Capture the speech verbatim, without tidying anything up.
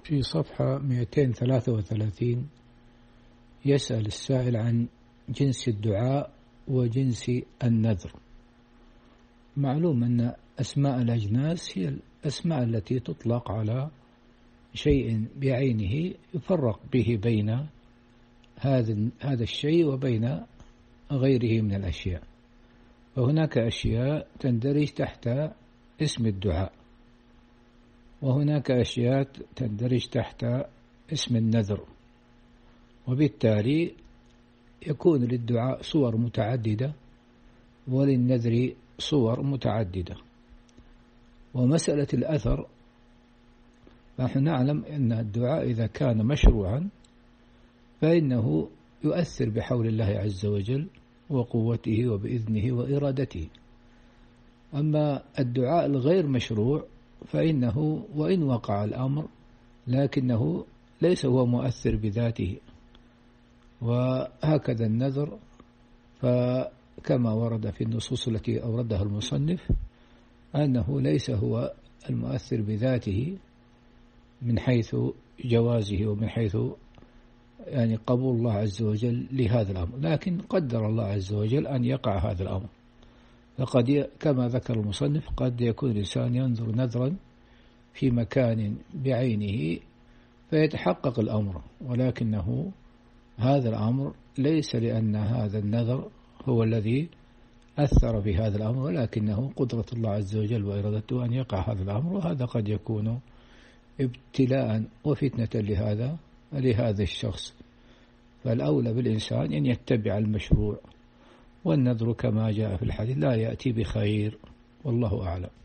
في صفحة مئتين وثلاثة وثلاثين يسأل السائل عن جنس الدعاء وجنس النذر. معلوم أن أسماء الأجناس هي الأسماء التي تطلق على شيء بعينه يفرق به بين هذا هذا الشيء وبين غيره من الأشياء. وهناك أشياء تندرج تحت اسم الدعاء، وهناك أشياء تندرج تحت اسم النذر، وبالتالي يكون للدعاء صور متعددة وللنذر صور متعددة. ومسألة الأثر، نحن نعلم أن الدعاء إذا كان مشروعا فإنه يؤثر بحول الله عز وجل وقوته وبإذنه وإرادته. أما الدعاء الغير مشروع فإنه وإن وقع الأمر لكنه ليس هو مؤثر بذاته. وهكذا النذر، فكما ورد في النصوص التي أوردها المصنف أنه ليس هو المؤثر بذاته من حيث جوازه ومن حيث يعني قبول الله عز وجل لهذا الأمر، لكن قدر الله عز وجل أن يقع هذا الأمر. فقد كما ذكر المصنف قد يكون الإنسان ينذر نذرا في مكان بعينه فيتحقق الأمر، ولكنه هذا الأمر ليس لأن هذا النذر هو الذي أثر في هذا الأمر، ولكنه قدرة الله عز وجل وإرادته أن يقع هذا الأمر. وهذا قد يكون ابتلاء وفتنة لهذا لهذا الشخص. فالأولى بالإنسان أن يتبع المشروع، والنذر كما جاء في الحديث لا يأتي بخير، والله أعلم.